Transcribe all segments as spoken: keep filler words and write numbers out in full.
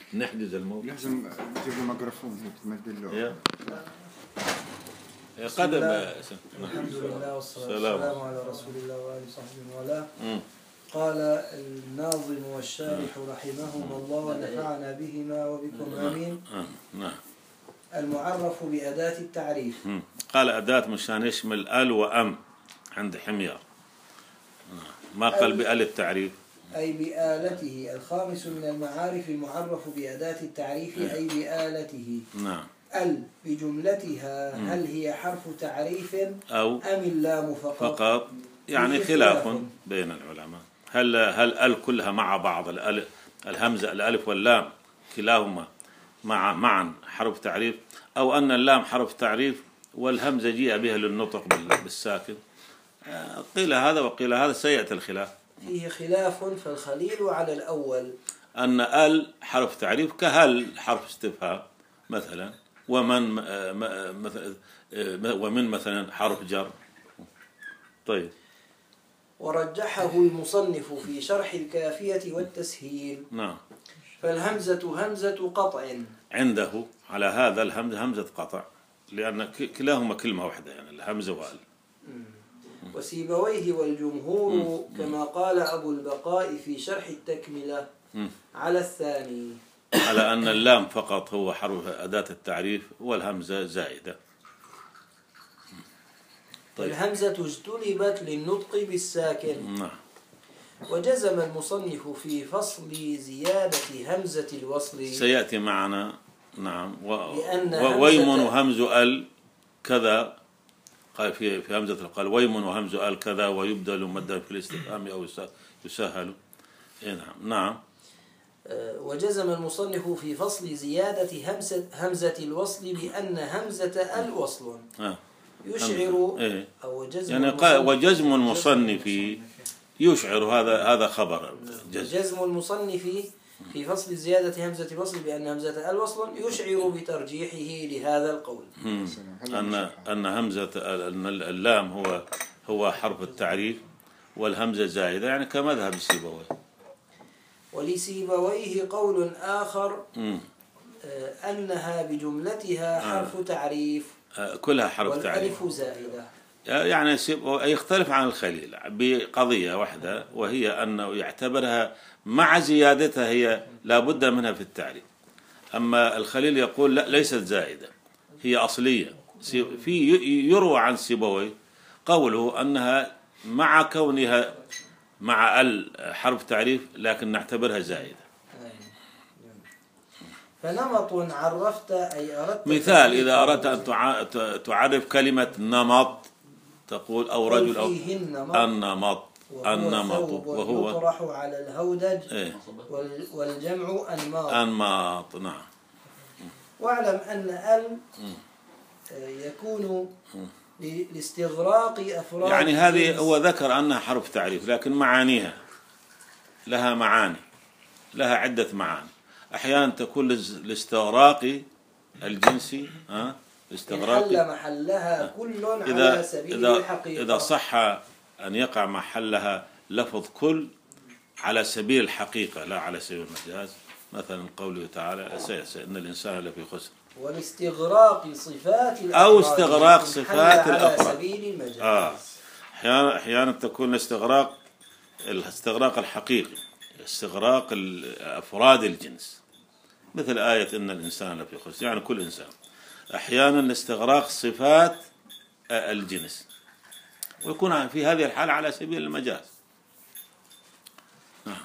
نحجز الموضوع. لازم تجيب له ميكروفون هيك تمد له. قدم. الحمد لله والصلاة والسلام على رسول الله وآله وصحبه وله. قال الناظم والشارح رحمهما الله ونفعنا بهما وبكم آمين. المعرف بأداة التعريف. قال أداة مشان يشمل ال وأم عند حمير، ما قال بآل التعريف. أي بآلته. الخامس من المعارف المعرف بأداة التعريف أي بآلته. نعم. ال بجملتها هل هي حرف تعريف أو أم اللام فقط؟ فقط يعني خلاف بين العلماء. هل هل ال كلها مع بعض، الألف الهمزة الألف واللام كلاهما مع معا حرف تعريف، أو أن اللام حرف تعريف والهمزة جيء بها للنطق بالساكن؟ قيل هذا وقيل هذا، سيأتي الخلاف. فيه خلاف، فالخليل على الأول أن ال حرف تعريف كهل حرف استفهام مثلا، ومن مثلا ومن مثلا حرف جر. طيب. ورجحه المصنف في شرح الكافية والتسهيل. نعم. فالهمزة همزة قطع عنده، على هذا الهمزة همزة قطع، لأن كلاهما كلمة واحدة يعني الهمزة وال. وسيبويه والجمهور مم. كما قال أبو البقاء في شرح التكملة مم. على الثاني، على أن اللام فقط هو حرف أداة التعريف والهمزة زائدة. طيب. الهمزة اجتلبت للنطق بالساكن. نعم. وجزم المصنف في فصل زيادة همزة الوصل، سيأتي معنا. نعم. و... ويمن همز ال كذا، قال في في همزة قال ويمن وهمز ال كذا ويبدل مدا في الاستفهام أو يسهل. نعم. نعم. وجزم المصنف في فصل زيادة همزة همزة الوصل بأن همزة ال وصل يشعر إيه؟ أو جزم يعني قال وجزم المصنف يشعر، هذا هذا خبر جزم. جزم المصنف في فصل زيادة همزة الوصل بأن همزة ال وصل يشعر بترجيحه لهذا القول. أن أن همزة اللام هو هو حرف التعريف والهمزة زائدة، يعني كمذهب سيبويه. ولسيبويه قول آخر آه أنها بجملتها حرف آه. تعريف آه كلها حرف تعريف والألف زائدة. يعني يختلف عن الخليل بقضية واحدة، وهي أنه يعتبرها مع زيادتها هي لا بد منها في التعريف. أما الخليل يقول لا، ليست زائدة، هي أصلية. في يروى عن سيبويه قوله أنها مع كونها مع ال حرف تعريف لكن نعتبرها زائدة. فنمط عرفت أي أردت. مثال إذا أردت أن تعرف كلمة نمط تقول أو رجل أو النمط. النمط وهو يطرح على الهودج إيه؟ والجمع أنماط. أنماط. نعم. واعلم أن ال يكون لاستغراق أفراد، يعني هذه هو ذكر أنها حرف تعريف لكن معانيها لها معاني، لها عدة معاني. أحيانا تكون لاستغراق الجنسي، ها استغراق حل محلها كل إذا على سبيل إذا الحقيقة. إذا صح أن يقع محلها لفظ كل على سبيل الحقيقة لا على سبيل المجاز، مثلا قوله تعالى سيأسى إن الإنسان لفي خسر. والاستغراق صفات الأفراد أو استغراق صفات على الأفراد سبيل المجاز. آه. أحيانا أحيانا تكون الاستغراق الاستغراق الحقيقي، استغراق أفراد الجنس، مثل آية إن الإنسان لفي خسر، يعني كل إنسان. أحيانا استغراق صفات الجنس، ويكون في هذه الحالة على سبيل المجاز. نعم.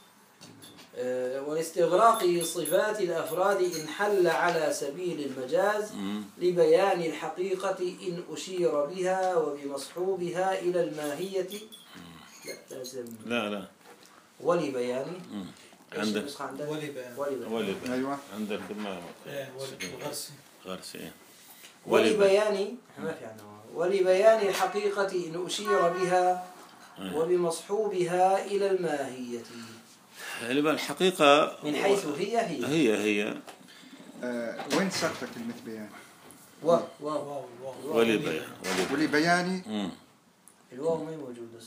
والاستغراق صفات الأفراد إن حل على سبيل المجاز لبيان الحقيقة إن أشير بها وبمصحوبها إلى الماهية. لا لازم لا لا ولبيان عندك ولبيان ولبيان أيوة عندك ما غرسي غرسي ولبيان ما في عنه ولبيان الحقيقة إن أشير بها وبمصحوبها إلى الماهية. الحقيقة من حيث هي هي هي هي آه وين سقط كلمة بيان؟ و و ولبيان ولبياني الواو ما موجودة ساقط.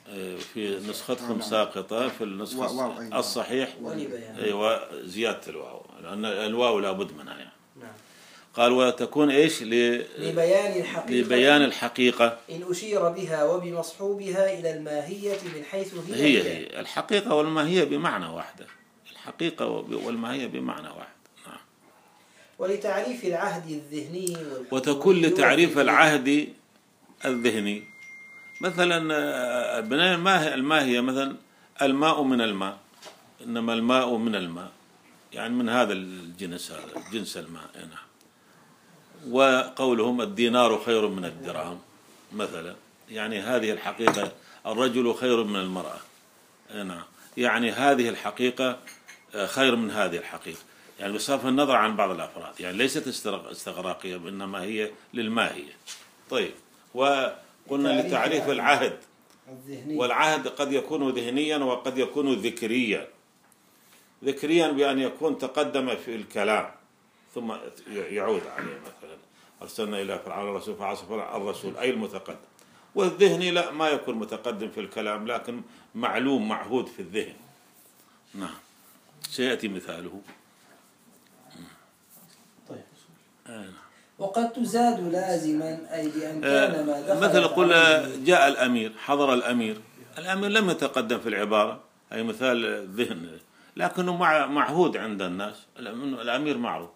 في نسختكم ساقطة، في النسخة الصحيح أيوة زيادة الواو، لأن الواو لابد منها يعني. نعم. قال وتكون إيش لبيان الحقيقة لبيان الحقيقة إن أشير بها وبمصحوبها إلى الماهية من حيث هي هي, هي الحقيقة والماهية بمعنى واحدة، الحقيقة والماهية بمعنى واحد. نعم. ولتعريف العهد الذهني وتكون لتعريف العهد الذهني مثلا بناء الماهية مثلا الماء من الماء، إنما الماء من الماء يعني من هذا الجنس، هذا جنس الماء. نعم. وقولهم الدينار خير من الدرهم مثلا، يعني هذه الحقيقة الرجل خير من المرأة. نعم. يعني هذه الحقيقة خير من هذه الحقيقة، يعني بصرف النظر عن بعض الأفراد، يعني ليست استغراقية إنما هي للماهية. طيب، وقلنا لتعريف العهد، والعهد قد يكون ذهنيا وقد يكون ذكريا. ذكريا بأن يكون تقدم في الكلام ثم يعود عليه، مثلا أرسلنا إلى فرعون الرسول فعصى الرسول أي المتقدم. والذهني لا، ما يكون متقدم في الكلام لكن معلوم معهود في الذهن. نعم. سيأتي مثاله. طيب. آه. وقد تزاد لازما أي بأن كان ما دخل مثل قل جاء الأمير، حضر الأمير، الأمير لم يتقدم في العبارة، أي مثال الذهن، لكنه معهود عند الناس، الأمير معروف.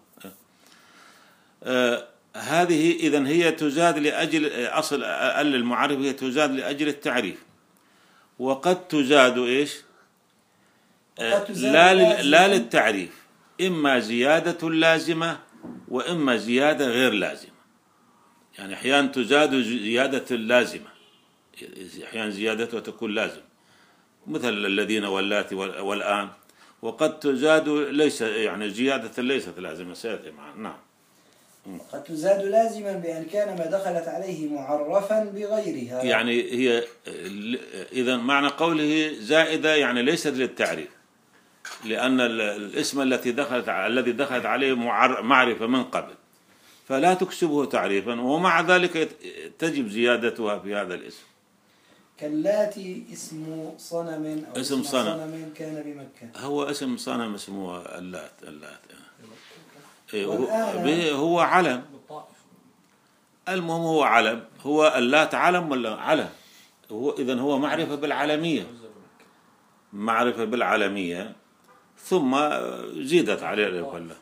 آه هذه إذن هي تزاد لأجل أصل ال المعرف، هي تزاد لأجل التعريف. وقد تزاد إيش آه لا, لا للتعريف، إما زيادة لازمة وإما زيادة غير لازمة. يعني أحيانا تزاد زيادة لازمة، أحيانا زيادتها تكون لازمة مثل الذين واللاتي والآن. وقد تزاد ليس يعني زيادة ليست لازمة، سيأتي معنا. نعم. قد تزاد لازما بأن كان ما دخلت عليه معرفا بغيرها، يعني هي إذا معنى قوله زائدة يعني ليست للتعريف، لأن الاسم التي دخلت الذي دخلت عليه معرفة من قبل فلا تكسبه تعريفا، ومع ذلك تجب زيادتها في هذا الاسم. كاللاتي اسم صنم أو اسم صنم. صنم كان بمكة، هو اسم صنم اسمه اللات. اللات هو علم، المهم هو علم، هو اللات علم ولا علم، هو إذن هو معرفة بالعلمية، معرفة بالعلمية ثم زيدت عليه الألف واللام.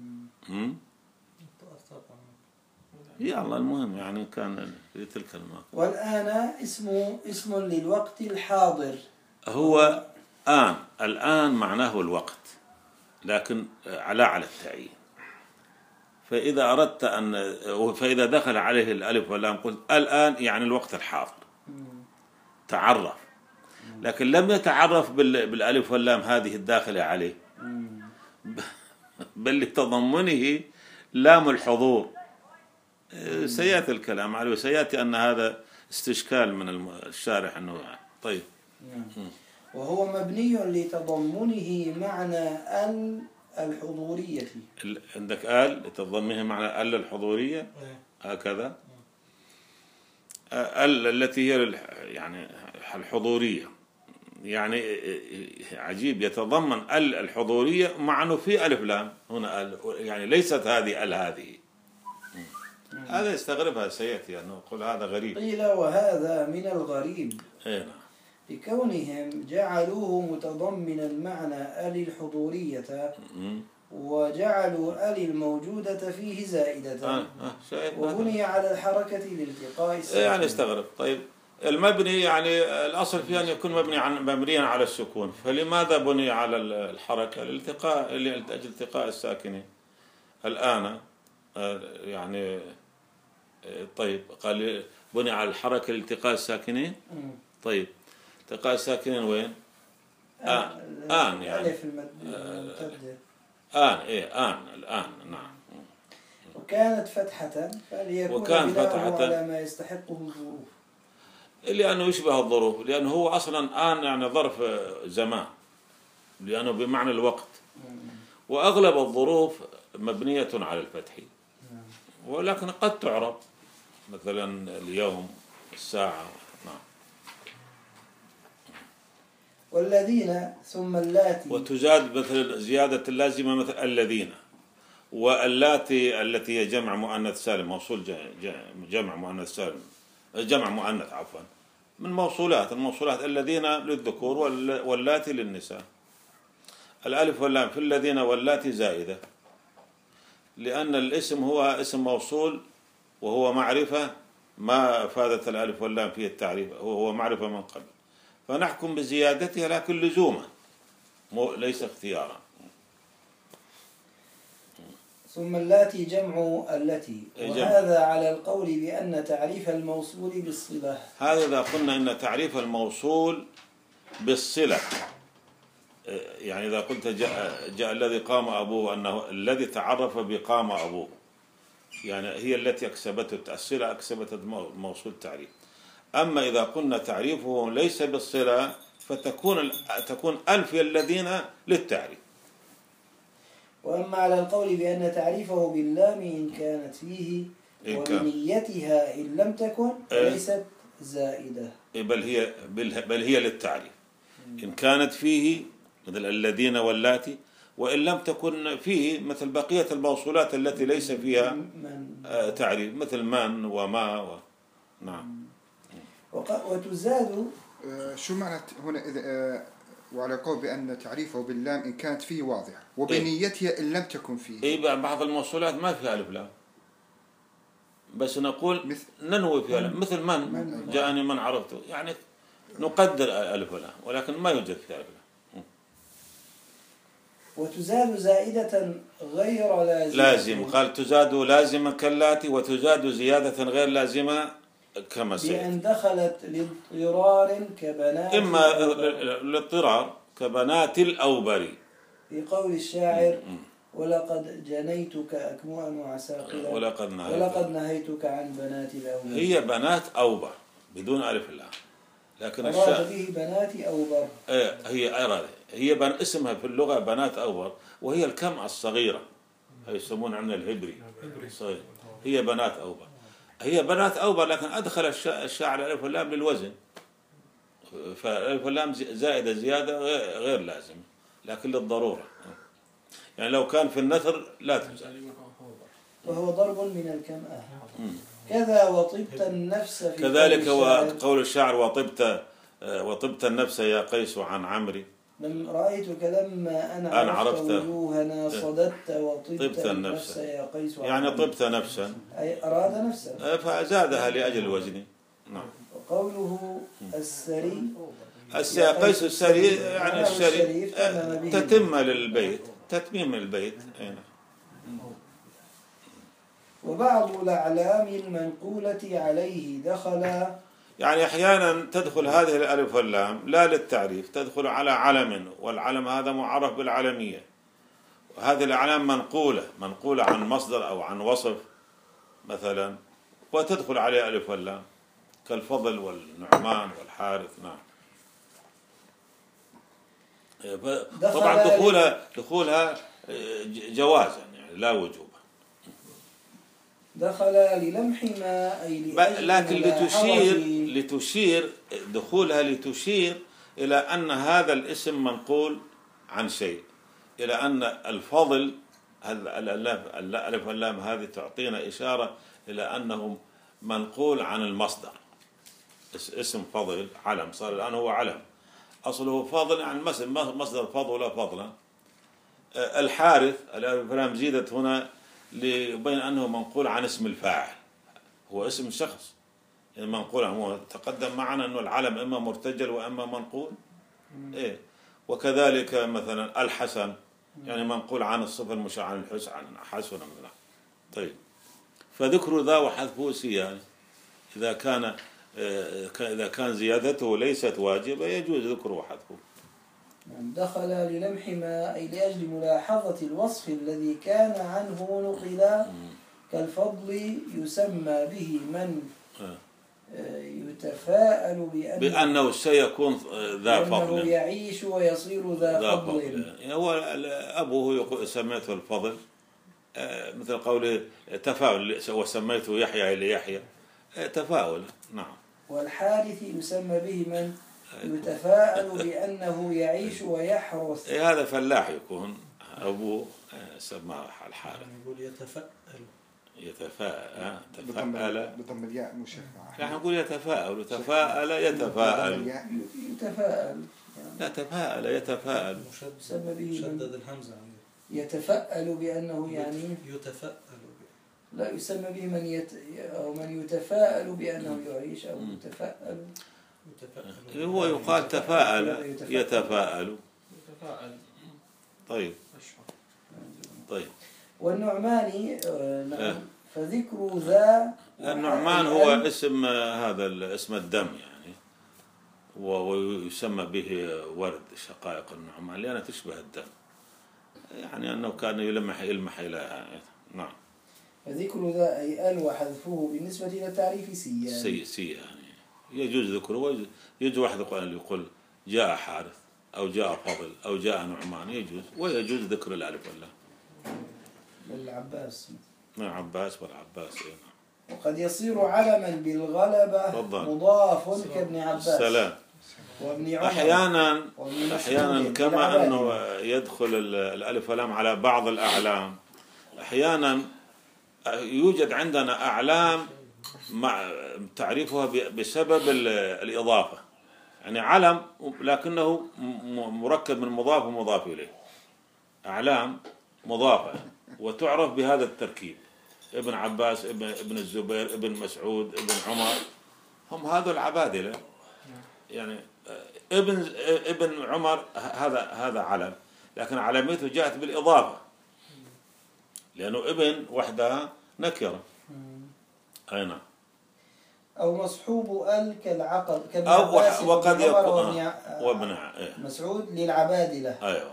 يا الله المهم يعني كان في تلك المواقف. والآن اسم اسم للوقت الحاضر، هو آن، الآن معناه الوقت لكن على على التعيين. فإذا أردت أن فإذا دخل عليه الألف واللام قلت الآن يعني الوقت الحاضر، تعرف. لكن لم يتعرف بالألف واللام هذه الداخلة عليه، بل لتضمنه لام الحضور. سيأتي الكلام عليه، وسيأتي أن هذا استشكال من الشارح أنه طيب. وهو مبني لتضمنه معنى ال الحضورية. عندك آل لتضمنه معنى ال الحضورية هكذا، ال التي هي يعني الحضورية، يعني عجيب يتضمن ال الحضورية مع أنه في ألف لام هنا ال، يعني ليست هذه ال هذه. هذا يستغربها سيأتي أنه يقول هذا غريب. قيل وهذا من الغريب هنا لكونهم جعلوه متضمنا المعنى ال الحضورية وجعلوا ال الموجودة فيه زائدة آه آه وبني على الحركة لالتقاء الساكن. يعني استغرب. طيب المبني يعني الأصل فيه أن يكون مبني عن مبنيا على السكون، فلماذا بني على الحركة؟ لالتقاء لأجل التقاء الساكنين. الآن يعني طيب قال بني على الحركة لالتقاء الساكنين. طيب التقاء الساكنين وين؟ آن آن يعني آن إيه آن الآن. نعم. وكانت فتحة فليكون وكان فتحة على ما يستحقه الظروف، لأنه يشبه الظروف، لأنه هو أصلا آن يعني ظرف زمان، لأنه بمعنى الوقت، وأغلب الظروف مبنية على الفتح، ولكن قد تعرب مثلا اليوم، الساعة. نعم. والذين ثم اللاتي. وتزاد مثل زيادة اللازمة مثل الذين، واللاتي التي هي جمع مؤنث سالم، موصول جمع مؤنث سالم، جمع مؤنث عفوا، من موصولات الموصولات الذين للذكور واللاتي للنساء. الألف واللام في الذين واللاتي زائدة، لأن الاسم هو اسم موصول وهو معرفة ما أفادت الألف واللام فيه التعريف، وهو معرفة من قبل، فنحكم بزيادتها لكن لزوما ليس اختيارا. ثم اللاتي جمع التي، وهذا على القول بأن تعريف الموصول بالصلة. هذا إذا قلنا أن تعريف الموصول بالصلة، يعني إذا قلت جاء, جاء الذي قام أبوه، أنه الذي تعرف بقام أبوه، يعني هي التي أكسبته الصلة، أكسبت الموصول تعريف. أما إذا قلنا تعريفه ليس بالصلة فتكون تكون ألف الذين للتعريف. وأما على القول بأن تعريفه باللام إن كانت فيه وبنيتها إن لم تكن ليست زائدة، بل هي بل هي للتعريف إن كانت فيه مثل الذين واللاتي، وإن لم تكن فيه مثل بقية الموصولات التي ليس فيها تعريف مثل من وما و... نعم. وتزاد. شو معنى هنا إذا وعلى قول بأن تعريفه باللام إن كانت فيه واضحة وبنيتها إن لم تكن فيه؟ إيه بعض الموصولات ما فيها ألف لام، بس نقول مثل ننوي فيها لام، مثل من, من جاءني من عرفته، يعني نقدر ألف لام ولكن ما يوجد فيها ألف لام. وتزاد زائدة غير لازمة. لازم قال تزاد لازمة كاللاتي، وتزاد زيادة غير لازمة كما سيأتي. بأن دخلت لاضطرار كبنات، إما الاضطرار كبنات الأوبري، في قول الشاعر ولقد جنيتك أكموءا وعساقلا ولقد نهيتك, ولقد نهيتك عن بنات الأوبر. هي بنات أوبر بدون ألف لام، لكن أراد به بنات أوبر. ايه هي أراد هي بن اسمها في اللغة بنات أوبر، وهي الكمعة الصغيرة، يسمون عندنا الهبري صغير، هي بنات أوبر. هي بنات أوبر لكن أدخل الشاعر الألف واللام للوزن، فالألف واللام زائدة زيادة غير لازم لكن للضرورة، يعني لو كان في النثر لا تزال. وهو ضرب من الكمأة. كذا وطبت النفس في كذلك قول الشاعر وطبت وطبت النفس يا قيس عن عمري، لم رأيتك لما أنا, أنا عرفت وجوهنا صددت وطبت النفس يا قيس عن يعني طبت نفسا أي أراد نفسا فزادها لأجل وزنه. نعم. وقوله السري قيس السري يعني الشري تتم للبيت، تتميم البيت. وبعض الأعلام المنقولة عليه دخل، يعني أحيانا تدخل هذه الألف واللام لا للتعريف، تدخل على علم، والعلم هذا معرف بالعلمية، وهذه الأعلام منقولة منقولة عن مصدر أو عن وصف مثلا، وتدخل عليه ألف واللام كالفضل والنعمان والحارث. نعم. طبعا دخولها دخولها جوازا يعني لا وجوبا. دخل للمح ما أي لكن لتشير لتشير دخولها لتشير إلى أن هذا الاسم منقول عن شيء، إلى أن الفضل الألف واللام هذه تعطينا إشارة إلى أنه منقول عن المصدر. اسم فضل علم، صار الآن هو علم، أصله فضل عن مصدر فضل فضلا. الحارث الألف واللام زيدت هنا ليبين أنه منقول عن اسم الفاعل، هو اسم شخص يعني منقول عنه. تقدم معنا أنه العلم إما مرتجل وإما منقول. إيه. وكذلك مثلا الحسن يعني منقول عن الصفة المشاع عن الحسن عن حسن مثلا. طيب فذكر ذا وحذفه سيان إذا كان إذا كان زيادته ليست واجبة يجوز ذكره وحذفه. دخل للمح ما أي لأجل ملاحظة الوصف الذي كان عنه نقل، كالفضل يسمى به من يتفاءل بأنه, بأنه سيكون ذا فضل، يعيش ويصير ذا, ذا فضل, فضل. هو أبوه سميته الفضل مثل قوله تفاؤل وسميته يحيى ليحيى تفاؤل. نعم. والحارث يسمى به من يتفاءل بأنه يعيش ويحرث. إيه هذا فلاح يكون أبوه سماه الحارث. يقول يتفاءل. يتفاءل بضم تفاءل بضم الياء مشفعة. نحن نقول يتفاءل تفاءل يتفاءل يتفاءل لا تفاءل يتفاءل يسمى به شدد الهمزة عندي. يتفاءل بأنه يعني يتفاءل. لا يسمى به من يت أو من يتفاءل بأنه يعيش أو يتفاءل. يتفاءل. هو يقال تفاءل يتفاءل. يتفاءل. طيب طيب. والنعماني نعم فذكر ذا. النعمان هو اسم هذا اسم الدم يعني، ويسمى به ورد شقائق النعمان لأنها تشبه الدم، يعني أنه كان يلمح يلمح إلى نعم. فذكر ذا أي ال وحذفه بالنسبة إلى التعريف سيان. سي سي يعني يجوز ذكره، يجوز واحد يقول جاء حارث أو جاء فضل أو جاء نعمان، يجوز، ويجوز ذكر الألف والله. العباس. نعم عباس والعباس. إيه. وقد يصير علما بالغلبة فضل. مضاف كابن عباس. السلام. وابن عمر. أحيانا أحيانا كما أنه بالعبادة. يدخل الألف واللام على بعض الأعلام، أحيانا يوجد عندنا أعلام مع تعريفها بسبب الإضافة، يعني علم لكنه مركب من مضاف ومضاف إليه، أعلام مضافة وتعرف بهذا التركيب، ابن عباس ابن ابن الزبير ابن مسعود ابن عمر، هم هذول العبادلة، يعني ابن ابن عمر هذا هذا علم، لكن علامته جاءت بالإضافة لأنه ابن وحدها نكرة. أي نعم. أو مصحوب ال كالعقل أو وقد يكون وابن مسعود للعبادلة. أيوة.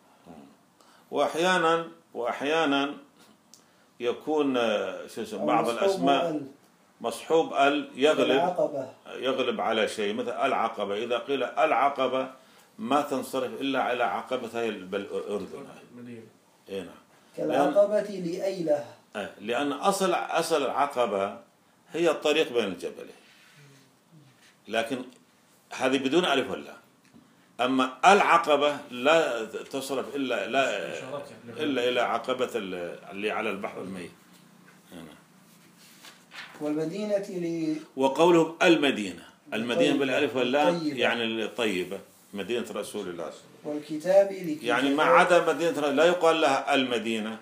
وأحيانا وأحيانا يكون شو اسمه بعض الأسماء ال. مصحوب ال يغلب العقبة. يغلب على شيء، مثل العقبة، إذا قيل العقبة ما تنصرف إلا على عقبة الأردن. إيه نعم. كالعقبة لأيلة. لأن أصل أصل العقبة هي الطريق بين الجبلين، لكن هذه بدون ألف ولا. أما العقبة لا تصرف إلا لا إلا إلى عقبة اللي على البحر الميت. والمدينة ل وقولهم المدينة، المدينة بالألف واللام يعني الطيبة، مدينة رسول الله. والكتاب لكتاب يعني ما عدا مدينة لا يقال لها المدينة،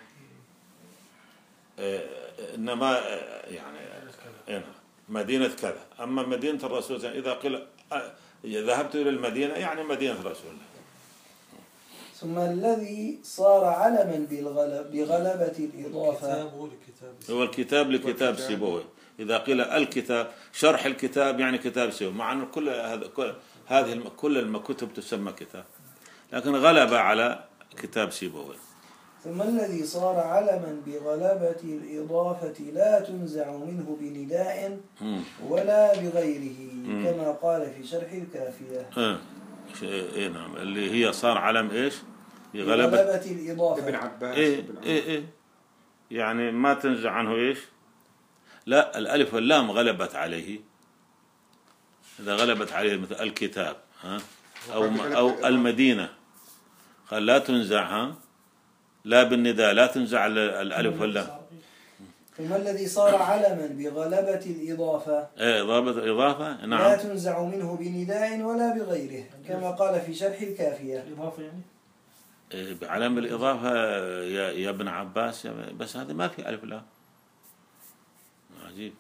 إنما يعني مدينة كذا. أما مدينة الرسول إذا قيل ذهبت إلى المدينة يعني مدينة رسول الله. ثم الذي صار علما بالغلب بغلبة الإضافة هو الكتاب لكتاب سيبويه. إذا قيل الكتاب شرح الكتاب يعني كتاب سيبويه، مع أن كل هذا كل هذه كل الكتب تسمى كتاب، لكن غلب على كتاب سيبويه. ثم الذي صار علما بغلبة الإضافة لا تنزع منه بنداء ولا بغيره كما قال في شرح الكافية. اه ايه نعم، اللي هي صار علم ايش بغلبة, بغلبة الإضافة. ابن عباس. ايه ايه ايه يعني ما تنزع عنه ايش، لا الألف واللام غلبت عليه، إذا غلبت عليه مثل الكتاب ها أو أو المدينة قال لا تنزع، ها لا بالنداء لا تنزع الألف واللام. ثم الذي صار علما بغلبة الإضافة ايه ضابط الإضافة نعم لا تنزع منه بنداء ولا بغيره كما قال في شرح الكافية. الإضافة يعني إيه بعلم الإضافة يا يا ابن عباس، بس هذا ما في ألف لام، عجيب.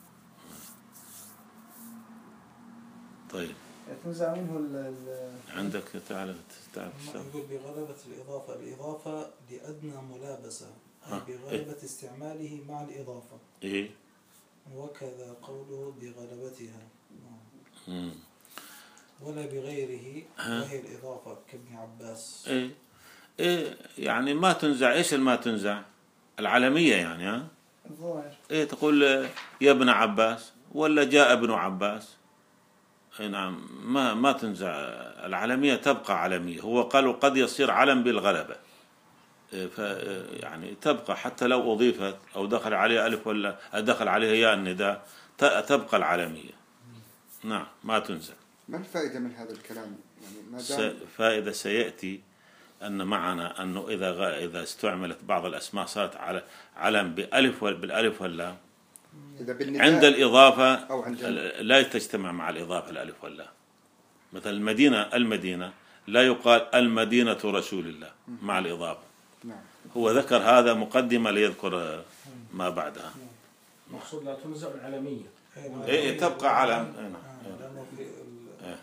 طيب تنزع منه ال عندك تعال تعال يقول بغلبة الإضافة، الإضافة لأدنى ملابسة أي بغلبة إيه؟ استعماله مع الإضافة. إيه؟ وكذا قوله بغلبتها مم. ولا بغيره وهي الإضافة كابن عباس. إيه إيه يعني ما تنزع، إيش الما تنزع العالمية يعني ها الظاهر. إيه تقول يا ابن عباس ولا جاء ابن عباس، أي نعم ما ما تنزع العالمية، تبقى عالمية. هو قالوا قد يصير علم بالغلبة، ف يعني تبقى حتى لو أضيفت أو دخل عليها ألف ولا دخل عليها ياء النداء تبقى العالمية. نعم ما تنزع. ما الفائدة من هذا الكلام؟ يعني ما س- دام فائدة سيأتي أن معنا أنه إذا غ- إذا استعملت بعض الأسماء صارت على علم بألف وال- بالألف واللام إذا بالنداء عند الإضافة أو عند ال- لا تجتمع مع الإضافة الألف واللام. مثل المدينة المدينة لا يقال المدينة رسول الله مع الإضافة. نعم. هو ذكر هذا مقدمة ليذكر ما بعدها. مقصود لا تنزع العلمية. إيه تبقى علم. إيه نعم. لأنه في ال-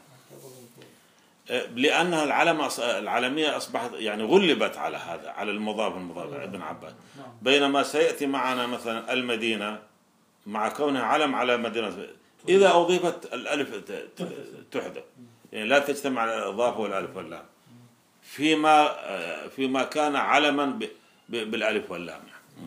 لأنها العلم أص- العلمية أصبحت يعني غلبت على هذا على المضاف المضاف ابن عباس. بينما سيأتي معنا مثلا المدينة مع كونها علم على مدينة إذا أضيفت الألف ت- ت- تحذف يعني لا تجتمع الإضافة والألف واللام فيما فيما كان علما ب- ب- بالألف واللام.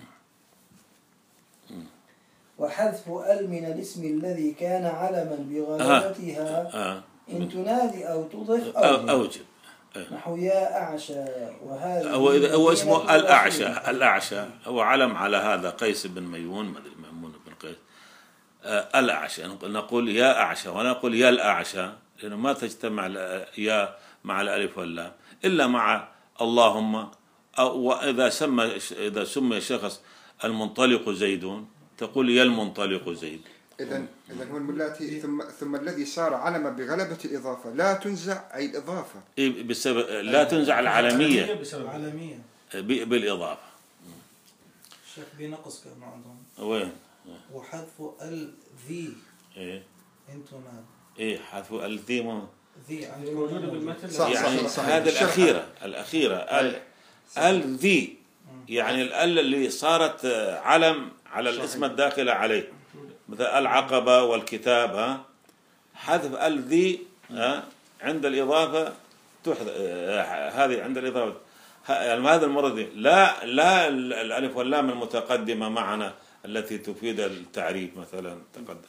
وحذف ال من الاسم الذي كان علما بغلبتها آه. إن تنادي أو تضف أو أوجب. أوجب. نحو يا أعشى وهذا هو إذا هو اسمه الأعشى الأعشى هو علم على هذا قيس بن ميمون ما أدري ميمون بن قيس. آه الأعشى نقول يا أعشى ولا نقول يا الأعشى لأنه ما تجتمع يا مع الألف واللام إلا مع اللهم. أو وإذا سمى إذا سمي شخص المنطلق زيدون تقول يا المنطلق زيد. إذا إذا هو الملاتي ثم ثم الذي صار علما بغلبة الإضافة لا تنزع أي الإضافة. إيه بسبب لا تنزع العالمية بسبب العالمية ب- بالإضافة. الشيخ بنقص كانوا عندهم وين؟ وحذف ال ذي إيه إن تنادي إيه حذف الذي ذي عندكم موجودة موجود. بالمثل. صح. يعني صحيح. هذه الشرح. الأخيرة الأخيرة ال ال ذي يعني ال اللي صارت علم على الاسم الداخل عليه مثل العقبة والكتاب. ها حذف ال ذي ها عند الإضافة تحذف. هذه عند الإضافة يعني هذا المرة دي لا لا الألف واللام المتقدمة معنا التي تفيد التعريف مثلا تقدم.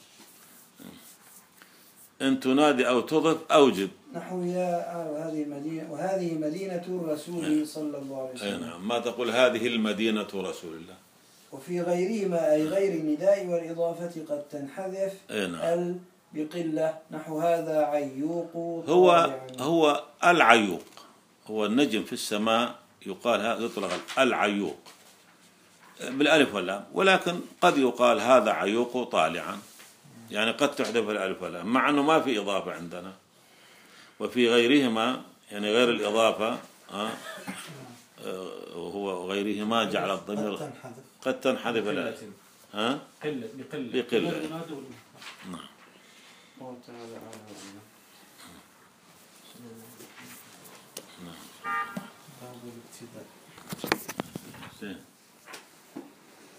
إن تنادي أو تضف أوجب. نحو يا وهذه مدينة وهذه مدينة الرسول صلى الله عليه أي وسلم. نعم ما تقول هذه المدينة رسول الله. وفي غيرهما أي غير النداء والإضافة قد تنحذف أي نعم. ال بقلة نحو هذا عيوق هو طالع. هو العيوق هو النجم في السماء يقال هذا يطلق العيوق بالألف واللام ولكن قد يقال هذا عيوق طالعا يعني قد تحذف الألف واللام مع أنه ما في إضافة عندنا. وفي غيرهما يعني غير الإضافة ها وهو غيرهما جعل قد الضمير تنحذف قد تنحذف الألف. ها قلة بقلة بقلة. نعم. الله تعالى أعلم. باب الابتداء. زين.